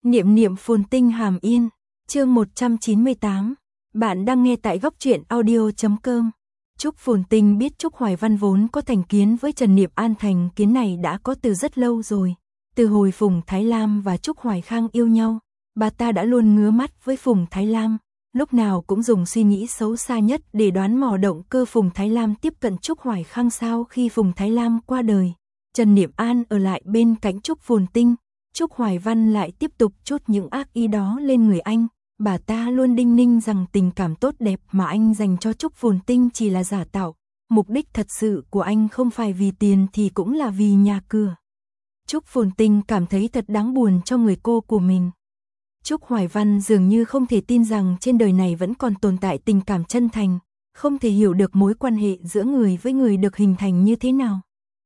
Niệm niệm phồn tinh hàm yên, chương 198. Bạn đang nghe tại góc truyện audio.com. Trúc Phồn Tinh biết Trúc Hoài Văn vốn có thành kiến với Trần Niệm An, thành kiến này đã có từ rất lâu rồi. Từ hồi Phùng Thái Lam và Trúc Hoài Khang yêu nhau, bà ta đã luôn ngứa mắt với Phùng Thái Lam, lúc nào cũng dùng suy nghĩ xấu xa nhất để đoán mò động cơ Phùng Thái Lam tiếp cận Trúc Hoài Khang. Sau khi Phùng Thái Lam qua đời, Trần Niệm An ở lại bên cạnh Trúc Phồn Tinh, Trúc Hoài Văn lại tiếp tục trút những ác ý đó lên người anh. Bà ta luôn đinh ninh rằng tình cảm tốt đẹp mà anh dành cho Trúc Phồn Tinh chỉ là giả tạo, mục đích thật sự của anh không phải vì tiền thì cũng là vì nhà cửa. Trúc Phồn Tinh cảm thấy thật đáng buồn cho người cô của mình. Trúc Hoài Văn dường như không thể tin rằng trên đời này vẫn còn tồn tại tình cảm chân thành, không thể hiểu được mối quan hệ giữa người với người được hình thành như thế nào.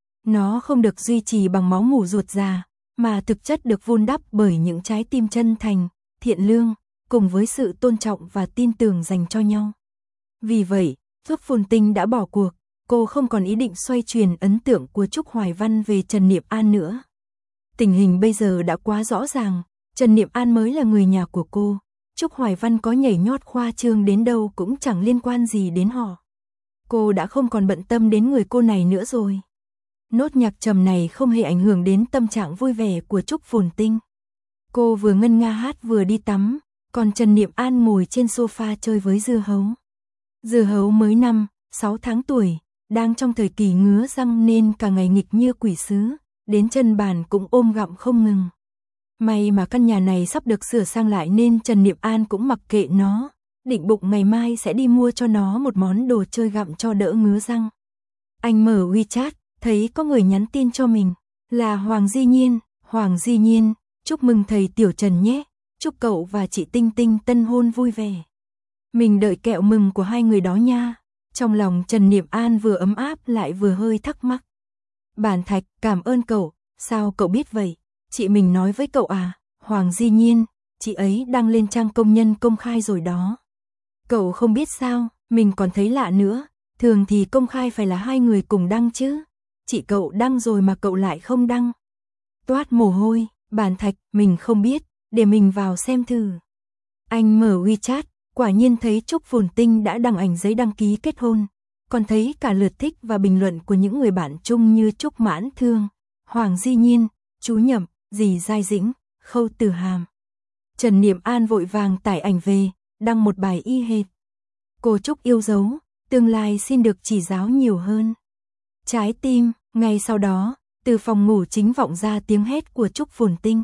Nó không được duy trì bằng máu mủ ruột già, mà thực chất được vun đắp bởi những trái tim chân thành, thiện lương, cùng với sự tôn trọng và tin tưởng dành cho nhau. Vì vậy, Trúc Phồn Tinh đã bỏ cuộc, cô không còn ý định xoay chuyển ấn tượng của Trúc Hoài Văn về Trần Niệm An nữa. Tình hình bây giờ đã quá rõ ràng, Trần Niệm An mới là người nhà của cô, Trúc Hoài Văn có nhảy nhót khoa trương đến đâu cũng chẳng liên quan gì đến họ. Cô đã không còn bận tâm đến người cô này nữa rồi. Nốt nhạc trầm này không hề ảnh hưởng đến tâm trạng vui vẻ của Trúc Phồn Tinh. Cô vừa ngân nga hát vừa đi tắm, còn Trần Niệm An ngồi trên sofa chơi với dưa hấu. Dưa hấu mới 5-6 tháng tuổi, đang trong thời kỳ ngứa răng nên cả ngày nghịch như quỷ sứ, đến chân bàn cũng ôm gặm không ngừng. May mà căn nhà này sắp được sửa sang lại nên Trần Niệm An cũng mặc kệ nó, định bụng ngày mai sẽ đi mua cho nó một món đồ chơi gặm cho đỡ ngứa răng. Anh mở WeChat, thấy có người nhắn tin cho mình, là Hoàng Di Nhiên. Hoàng Di Nhiên, chúc mừng thầy Tiểu Trần nhé, chúc cậu và chị Tinh Tinh tân hôn vui vẻ. Mình đợi kẹo mừng của hai người đó nha. Trong lòng Trần Niệm An vừa ấm áp lại vừa hơi thắc mắc. Bản Thạch, cảm ơn cậu, sao cậu biết vậy? Chị mình nói với cậu à? Hoàng Di Nhiên, chị ấy đăng lên trang công nhân công khai rồi đó. Cậu không biết sao, mình còn thấy lạ nữa, thường thì công khai phải là hai người cùng đăng chứ. Chị cậu đăng rồi mà cậu lại không đăng. Toát mồ hôi, Bản Thạch, mình không biết, để mình vào xem thử. Anh mở WeChat, quả nhiên thấy Trúc Phồn Tinh đã đăng ảnh giấy đăng ký kết hôn, còn thấy cả lượt thích và bình luận của những người bạn chung như Trúc Mãn Thương, Hoàng Di Nhiên, Chú Nhậm, dì Giai Dĩnh, Khâu Tử Hàm. Trần Niệm An vội vàng tải ảnh về, đăng một bài y hệt. Cô Trúc yêu dấu, tương lai xin được chỉ giáo nhiều hơn. Trái tim, ngay sau đó, từ phòng ngủ chính vọng ra tiếng hét của Trúc Phồn Tinh.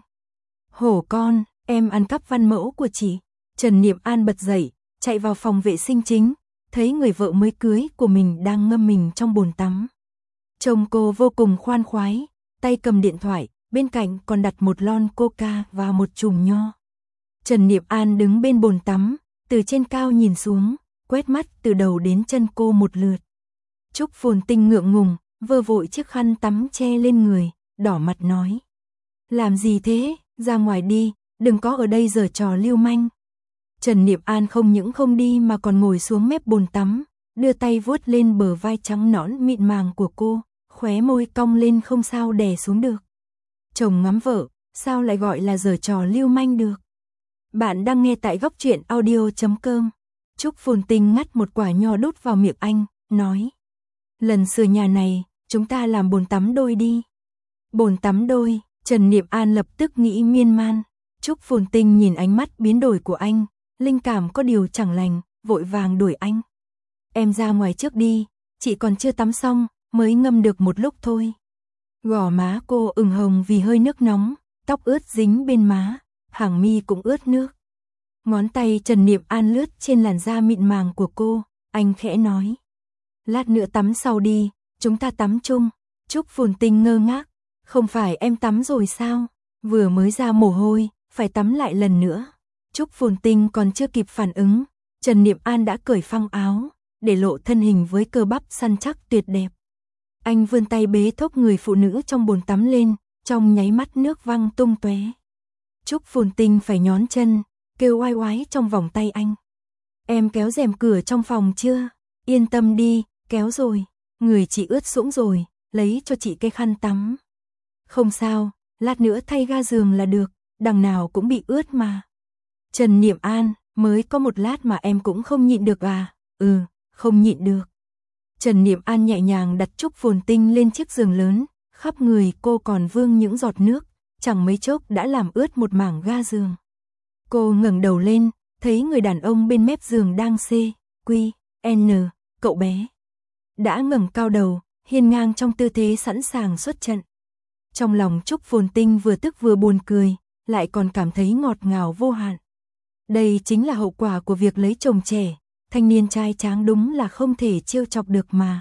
Hổ con, em ăn cắp văn mẫu của chị. Trần Niệm An bật dậy, chạy vào phòng vệ sinh chính, thấy người vợ mới cưới của mình đang ngâm mình trong bồn tắm. Trông cô vô cùng khoan khoái, tay cầm điện thoại, bên cạnh còn đặt một lon coca và một chùm nho. Trần Niệm An đứng bên bồn tắm, từ trên cao nhìn xuống, quét mắt từ đầu đến chân cô một lượt. Trúc Phồn Tinh ngượng ngùng, vơ vội chiếc khăn tắm che lên người, đỏ mặt nói. Làm gì thế, ra ngoài đi, đừng có ở đây giở trò lưu manh. Trần Niệm An không những không đi mà còn ngồi xuống mép bồn tắm, đưa tay vuốt lên bờ vai trắng nõn mịn màng của cô, khóe môi cong lên không sao đè xuống được. Chồng ngắm vợ, sao lại gọi là giở trò lưu manh được? Bạn đang nghe tại góc truyện audio.com. Trúc Phồn Tinh ngắt một quả nho đút vào miệng anh, nói. Lần sửa nhà này, chúng ta làm bồn tắm đôi đi. Bồn tắm đôi, Trần Niệm An lập tức nghĩ miên man. Trúc Phồn Tinh nhìn ánh mắt biến đổi của anh, linh cảm có điều chẳng lành, vội vàng đuổi anh. Em ra ngoài trước đi, chị còn chưa tắm xong, mới ngâm được một lúc thôi. Gò má cô ửng hồng vì hơi nước nóng, tóc ướt dính bên má, hàng mi cũng ướt nước. Ngón tay Trần Niệm An lướt trên làn da mịn màng của cô, anh khẽ nói. Lát nữa tắm sau đi, chúng ta tắm chung. Trúc Phồn Tinh ngơ ngác, không phải em tắm rồi sao? Vừa mới ra mồ hôi, phải tắm lại lần nữa. Trúc Phồn Tinh còn chưa kịp phản ứng, Trần Niệm An đã cởi phăng áo, để lộ thân hình với cơ bắp săn chắc tuyệt đẹp. Anh vươn tay bế thốc người phụ nữ trong bồn tắm lên, trong nháy mắt nước văng tung tóe. Trúc Phồn Tinh phải nhón chân, kêu oai oái trong vòng tay anh. Em kéo rèm cửa trong phòng chưa? Yên tâm đi, kéo rồi. Người chị ướt sũng rồi, lấy cho chị cái khăn tắm. Không sao, lát nữa thay ga giường là được. đằng nào cũng bị ướt mà. Trần Niệm An, mới có một lát mà em cũng không nhịn được à? Không nhịn được. Trần Niệm An nhẹ nhàng đặt Trúc Phồn Tinh lên chiếc giường lớn, khắp người cô còn vương những giọt nước, chẳng mấy chốc đã làm ướt một mảng ga giường. Cô ngẩng đầu lên, thấy người đàn ông bên mép giường đang CQN, cậu bé. Đã ngẩng cao đầu, hiên ngang trong tư thế sẵn sàng xuất trận. Trong lòng Trúc Phồn Tinh vừa tức vừa buồn cười, lại còn cảm thấy ngọt ngào vô hạn. Đây chính là hậu quả của việc lấy chồng trẻ, thanh niên trai tráng đúng là không thể trêu chọc được mà.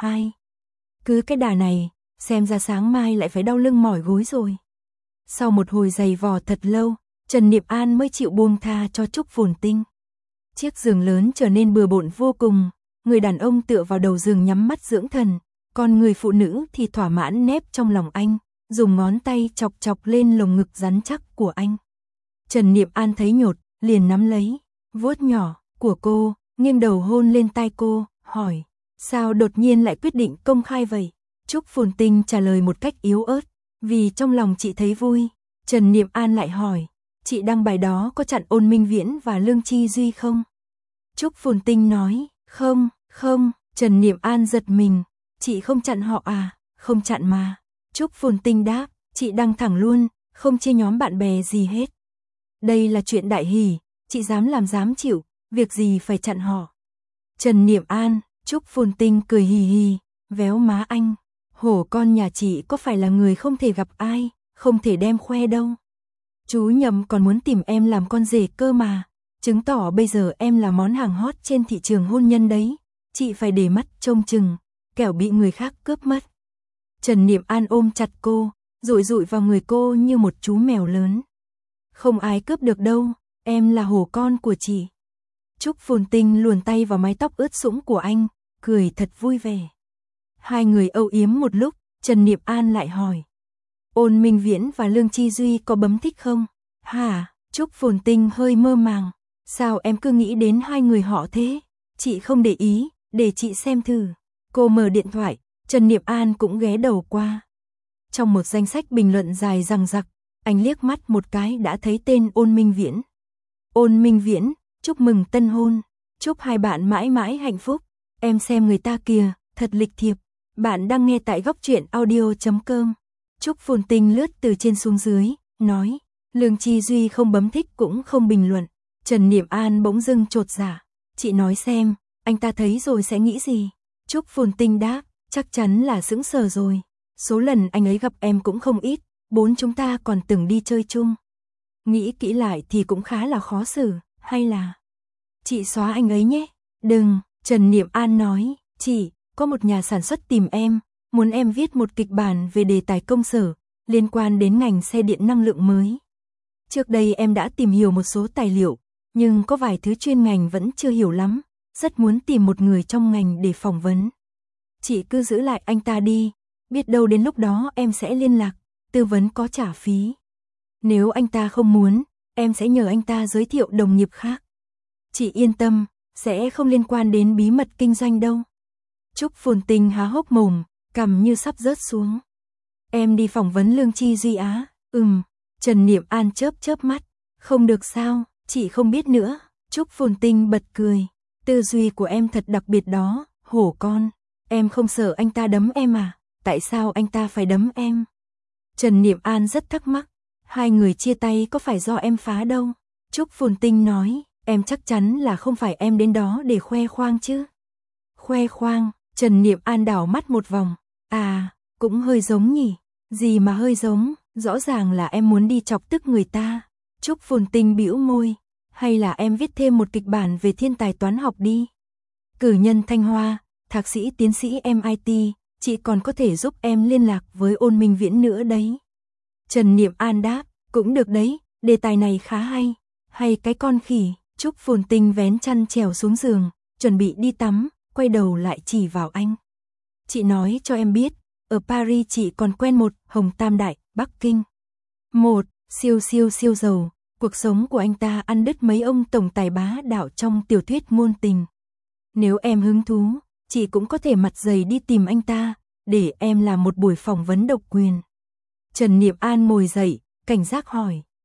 Cứ cái đà này, xem ra sáng mai lại phải đau lưng mỏi gối rồi. Sau một hồi giày vò thật lâu, Trần Niệm An mới chịu buông tha cho Trúc Phồn Tinh. Chiếc giường lớn trở nên bừa bộn vô cùng, người đàn ông tựa vào đầu giường nhắm mắt dưỡng thần, còn người phụ nữ thì thỏa mãn nép trong lòng anh, dùng ngón tay chọc chọc lên lồng ngực rắn chắc của anh. Trần Niệm An thấy nhột, liền nắm lấy, vuốt nhỏ của cô, nghiêng đầu hôn lên tai cô, hỏi, sao đột nhiên lại quyết định công khai vậy? Trúc Phồn Tinh trả lời một cách yếu ớt, vì trong lòng chị thấy vui. Trần Niệm An lại hỏi, chị đăng bài đó có chặn Ôn Minh Viễn và Lương Chi Duy không? Trúc Phồn Tinh nói, không. Trần Niệm An giật mình, chị không chặn họ à? Không chặn mà. Trúc Phồn Tinh đáp, chị đăng thẳng luôn, không chia nhóm bạn bè gì hết. Đây là chuyện đại hỷ, chị dám làm dám chịu, việc gì phải chặn họ. Trần Niệm An, Trúc Phồn Tinh cười hì hì, véo má anh. Hổ con nhà chị có phải là người không thể gặp ai, không thể đem khoe đâu. Chú nhầm còn muốn tìm em làm con rể cơ mà, chứng tỏ bây giờ em là món hàng hot trên thị trường hôn nhân đấy. Chị phải để mắt trông chừng, kẻo bị người khác cướp mất. Trần Niệm An ôm chặt cô, dụi dụi vào người cô như một chú mèo lớn. Không ai cướp được đâu, em là hổ con của chị. Trúc Phồn Tinh luồn tay vào mái tóc ướt sũng của anh, cười thật vui vẻ. Hai người âu yếm một lúc, Trần Niệm An lại hỏi, Ôn Minh Viễn và Lương Chi Duy có bấm thích không? Hả? Trúc Phồn Tinh hơi mơ màng, sao em cứ nghĩ đến hai người họ thế? Chị không để ý, để chị xem thử. Cô mở điện thoại, Trần Niệm An cũng ghé đầu qua. Trong một danh sách bình luận dài dằng dặc, anh liếc mắt một cái đã thấy tên Ôn Minh Viễn. Ôn Minh Viễn, chúc mừng tân hôn, chúc hai bạn mãi mãi hạnh phúc. Em xem người ta kìa, thật lịch thiệp. Bạn đang nghe tại góc truyện audio.com. Trúc Phồn Tinh lướt từ trên xuống dưới, nói, Lương Chi Duy không bấm thích cũng không bình luận. Trần Niệm An bỗng dưng chột dạ, chị nói xem, anh ta thấy rồi sẽ nghĩ gì? Trúc Phồn Tinh đáp, chắc chắn là sững sờ rồi. Số lần anh ấy gặp em cũng không ít, chúng ta còn từng đi chơi chung. Nghĩ kỹ lại thì cũng khá là khó xử, hay là chị xóa anh ấy nhé? Đừng, Trần Niệm An nói, chị, có một nhà sản xuất tìm em, muốn em viết một kịch bản về đề tài công sở, liên quan đến ngành xe điện năng lượng mới. Trước đây em đã tìm hiểu một số tài liệu, nhưng có vài thứ chuyên ngành vẫn chưa hiểu lắm, rất muốn tìm một người trong ngành để phỏng vấn. Chị cứ giữ lại anh ta đi, biết đâu đến lúc đó em sẽ liên lạc, tư vấn có trả phí. Nếu anh ta không muốn, em sẽ nhờ anh ta giới thiệu đồng nghiệp khác. Chị yên tâm, sẽ không liên quan đến bí mật kinh doanh đâu. Trúc Phồn Tinh há hốc mồm, cằm như sắp rớt xuống. Em đi phỏng vấn Lương Chi Duy á? Trần Niệm An chớp chớp mắt. Không được sao, chị không biết nữa. Trúc Phồn Tinh bật cười. Tư duy của em thật đặc biệt đó, hổ con. Em không sợ anh ta đấm em à? Tại sao anh ta phải đấm em? Trần Niệm An rất thắc mắc. Hai người chia tay có phải do em phá đâu? Trúc Phồn Tinh nói, em chắc chắn là không phải em đến đó để khoe khoang chứ. Khoe khoang, Trần Niệm An đảo mắt một vòng. À, cũng hơi giống nhỉ. Gì mà hơi giống, rõ ràng là em muốn đi chọc tức người ta. Trúc Phồn Tinh bĩu môi. Hay là em viết thêm một kịch bản về thiên tài toán học đi. Cử nhân Thanh Hoa, thạc sĩ tiến sĩ MIT, chị còn có thể giúp em liên lạc với Ôn Minh Viễn nữa đấy. Trần Niệm An đáp, cũng được đấy, đề tài này khá hay. Hay cái con khỉ. Trúc Phồn Tinh vén chăn trèo xuống giường, chuẩn bị đi tắm, quay đầu lại chỉ vào anh. Chị nói cho em biết, ở Paris chị còn quen một Hồng Tam Đại, Bắc Kinh. Một, siêu giàu, cuộc sống của anh ta ăn đứt mấy ông tổng tài bá đạo trong tiểu thuyết ngôn tình. Nếu em hứng thú, chị cũng có thể mặt dày đi tìm anh ta, để em làm một buổi phỏng vấn độc quyền. Trần Niệm An ngồi dậy, cảnh giác hỏi,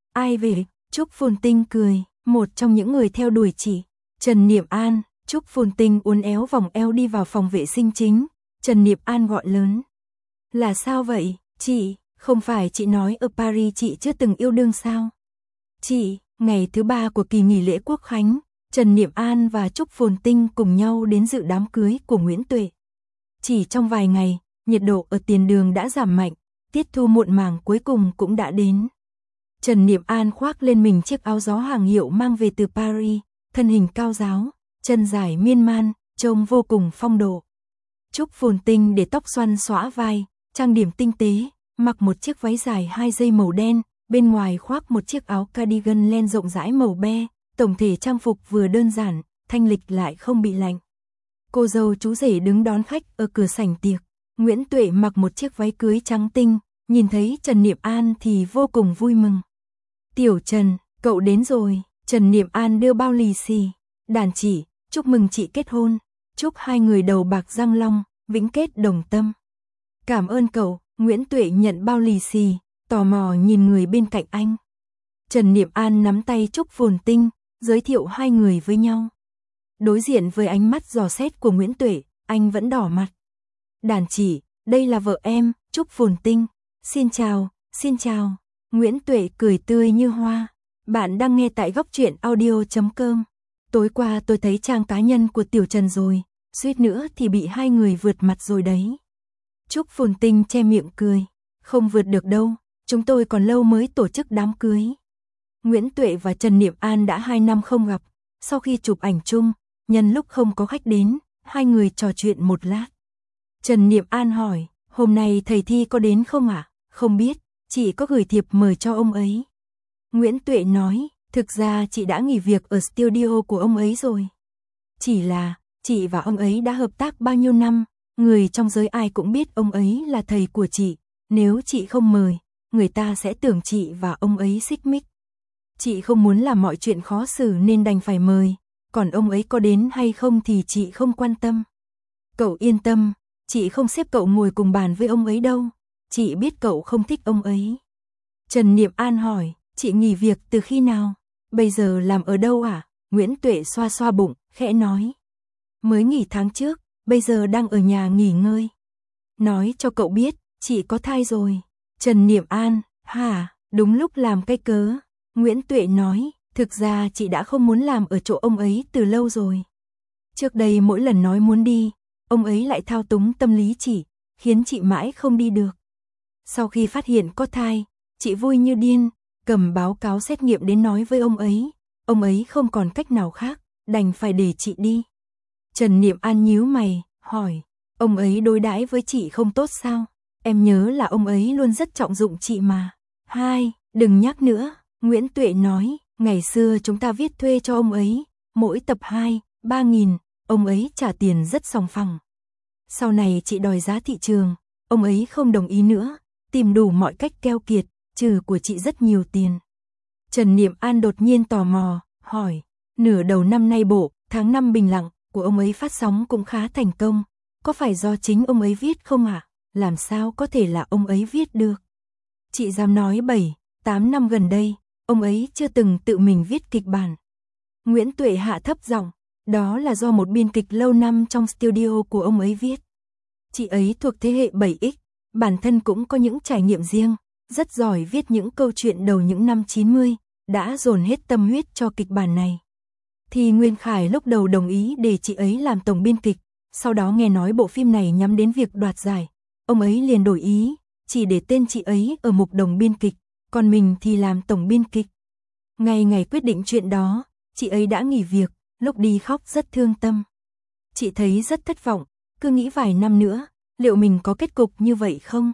Ai về? Trúc Phồn Tinh cười, một trong những người theo đuổi chị. Trần Niệm An. Trúc Phồn Tinh uốn éo vòng eo đi vào phòng vệ sinh chính. Trần Niệm An gọi lớn. Là sao vậy, chị? Không phải chị nói ở Paris chị chưa từng yêu đương sao? Chị, ngày thứ 3 của kỳ nghỉ lễ Quốc khánh, Trần Niệm An và Trúc Phồn Tinh cùng nhau đến dự đám cưới của Nguyễn Tuệ. Chỉ trong vài ngày, nhiệt độ ở tiền đường đã giảm mạnh, tiết thu muộn màng cuối cùng cũng đã đến. Trần Niệm An khoác lên mình chiếc áo gió hàng hiệu mang về từ Paris, thân hình cao ráo, chân dài miên man, trông vô cùng phong độ. Trúc Phồn Tinh để tóc xoăn xõa vai, trang điểm tinh tế, mặc một chiếc váy dài 2 dây màu đen, bên ngoài khoác một chiếc áo cardigan len rộng rãi màu be, tổng thể trang phục vừa đơn giản, thanh lịch lại không bị lạnh. Cô dâu chú rể đứng đón khách ở cửa sảnh tiệc. Nguyễn Tuệ mặc một chiếc váy cưới trắng tinh, nhìn thấy Trần Niệm An thì vô cùng vui mừng. Tiểu Trần, cậu đến rồi. Trần Niệm An đưa bao lì xì. Đàn chỉ, chúc mừng chị kết hôn. Chúc hai người đầu bạc răng long, vĩnh kết đồng tâm. Cảm ơn cậu. Nguyễn Tuệ nhận bao lì xì, tò mò nhìn người bên cạnh anh. Trần Niệm An nắm tay Trúc Phồn Tinh, giới thiệu hai người với nhau. Đối diện với ánh mắt dò xét của Nguyễn Tuệ, anh vẫn đỏ mặt. Đàn chỉ, đây là vợ em, Trúc Phồn Tinh. Xin chào, xin chào. Nguyễn Tuệ cười tươi như hoa. Bạn đang nghe tại góc truyện audio.com. Tối qua tôi thấy trang cá nhân của Tiểu Trần rồi, suýt nữa thì bị hai người vượt mặt rồi đấy. Trúc Phồn Tinh che miệng cười. Không vượt được đâu, chúng tôi còn lâu mới tổ chức đám cưới. Nguyễn Tuệ và Trần Niệm An đã 2 năm không gặp. Sau khi chụp ảnh chung, nhân lúc không có khách đến, hai người trò chuyện một lát. Trần Niệm An hỏi, hôm nay thầy Thi có đến không ạ? Không biết, chị có gửi thiệp mời cho ông ấy. Nguyễn Tuệ nói, thực ra chị đã nghỉ việc ở studio của ông ấy rồi. Chỉ là, chị và ông ấy đã hợp tác bao nhiêu năm, người trong giới ai cũng biết ông ấy là thầy của chị. Nếu chị không mời, người ta sẽ tưởng chị và ông ấy xích mích. Chị không muốn làm mọi chuyện khó xử nên đành phải mời, còn ông ấy có đến hay không thì chị không quan tâm. Cậu yên tâm, chị không xếp cậu ngồi cùng bàn với ông ấy đâu, chị biết cậu không thích ông ấy. Trần Niệm An hỏi, chị nghỉ việc từ khi nào? Bây giờ làm ở đâu à? Nguyễn Tuệ xoa xoa bụng, khẽ nói. Mới nghỉ tháng trước, bây giờ đang ở nhà nghỉ ngơi. Nói cho cậu biết, chị có thai rồi. Trần Niệm An, hả, đúng lúc làm cái cớ. Nguyễn Tuệ nói, thực ra chị đã không muốn làm ở chỗ ông ấy từ lâu rồi. Trước đây mỗi lần nói muốn đi, ông ấy lại thao túng tâm lý chị, khiến chị mãi không đi được. Sau khi phát hiện có thai, chị vui như điên, cầm báo cáo xét nghiệm đến nói với ông ấy không còn cách nào khác, đành phải để chị đi. Trần Niệm An nhíu mày, hỏi, ông ấy đối đãi với chị không tốt sao? Em nhớ là ông ấy luôn rất trọng dụng chị mà. Hai, đừng nhắc nữa, Nguyễn Tuệ nói, ngày xưa chúng ta viết thuê cho ông ấy, mỗi tập 2-3 nghìn, ông ấy trả tiền rất sòng phẳng. Sau này chị đòi giá thị trường, ông ấy không đồng ý nữa, tìm đủ mọi cách keo kiệt, trừ của chị rất nhiều tiền. Trần Niệm An đột nhiên tò mò, hỏi, nửa đầu năm nay bộ, tháng 5 bình lặng của ông ấy phát sóng cũng khá thành công, có phải do chính ông ấy viết không ạ? Làm sao có thể là ông ấy viết được? Chị dám nói 7-8 năm gần đây, ông ấy chưa từng tự mình viết kịch bản. Nguyễn Tuệ hạ thấp giọng, đó là do một biên kịch lâu năm trong studio của ông ấy viết. Chị ấy thuộc thế hệ 7X, bản thân cũng có những trải nghiệm riêng, rất giỏi viết những câu chuyện đầu những năm 90, đã dồn hết tâm huyết cho kịch bản này. Thì Nguyên Khải lúc đầu đồng ý để chị ấy làm tổng biên kịch, sau đó nghe nói bộ phim này nhắm đến việc đoạt giải, ông ấy liền đổi ý, chỉ để tên chị ấy ở mục đồng biên kịch, còn mình thì làm tổng biên kịch. Ngày quyết định chuyện đó, chị ấy đã nghỉ việc, lúc đi khóc rất thương tâm. Chị thấy rất thất vọng, cứ nghĩ vài năm nữa, liệu mình có kết cục như vậy không?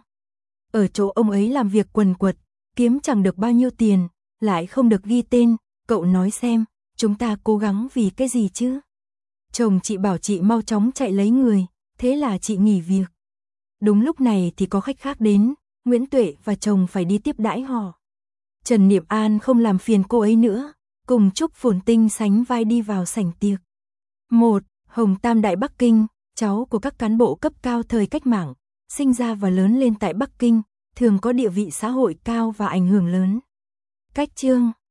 Ở chỗ ông ấy làm việc quần quật, kiếm chẳng được bao nhiêu tiền, lại không được ghi tên, cậu nói xem, chúng ta cố gắng vì cái gì chứ? Chồng chị bảo chị mau chóng chạy lấy người, thế là chị nghỉ việc. Đúng lúc này thì có khách khác đến, Nguyễn Tuệ và chồng phải đi tiếp đãi họ. Trần Niệm An không làm phiền cô ấy nữa, cùng Trúc Phồn Tinh sánh vai đi vào sảnh tiệc. 1. Hồng Tam Đại Bắc Kinh, cháu của các cán bộ cấp cao thời cách mạng, sinh ra và lớn lên tại Bắc Kinh, thường có địa vị xã hội cao và ảnh hưởng lớn. Cách chương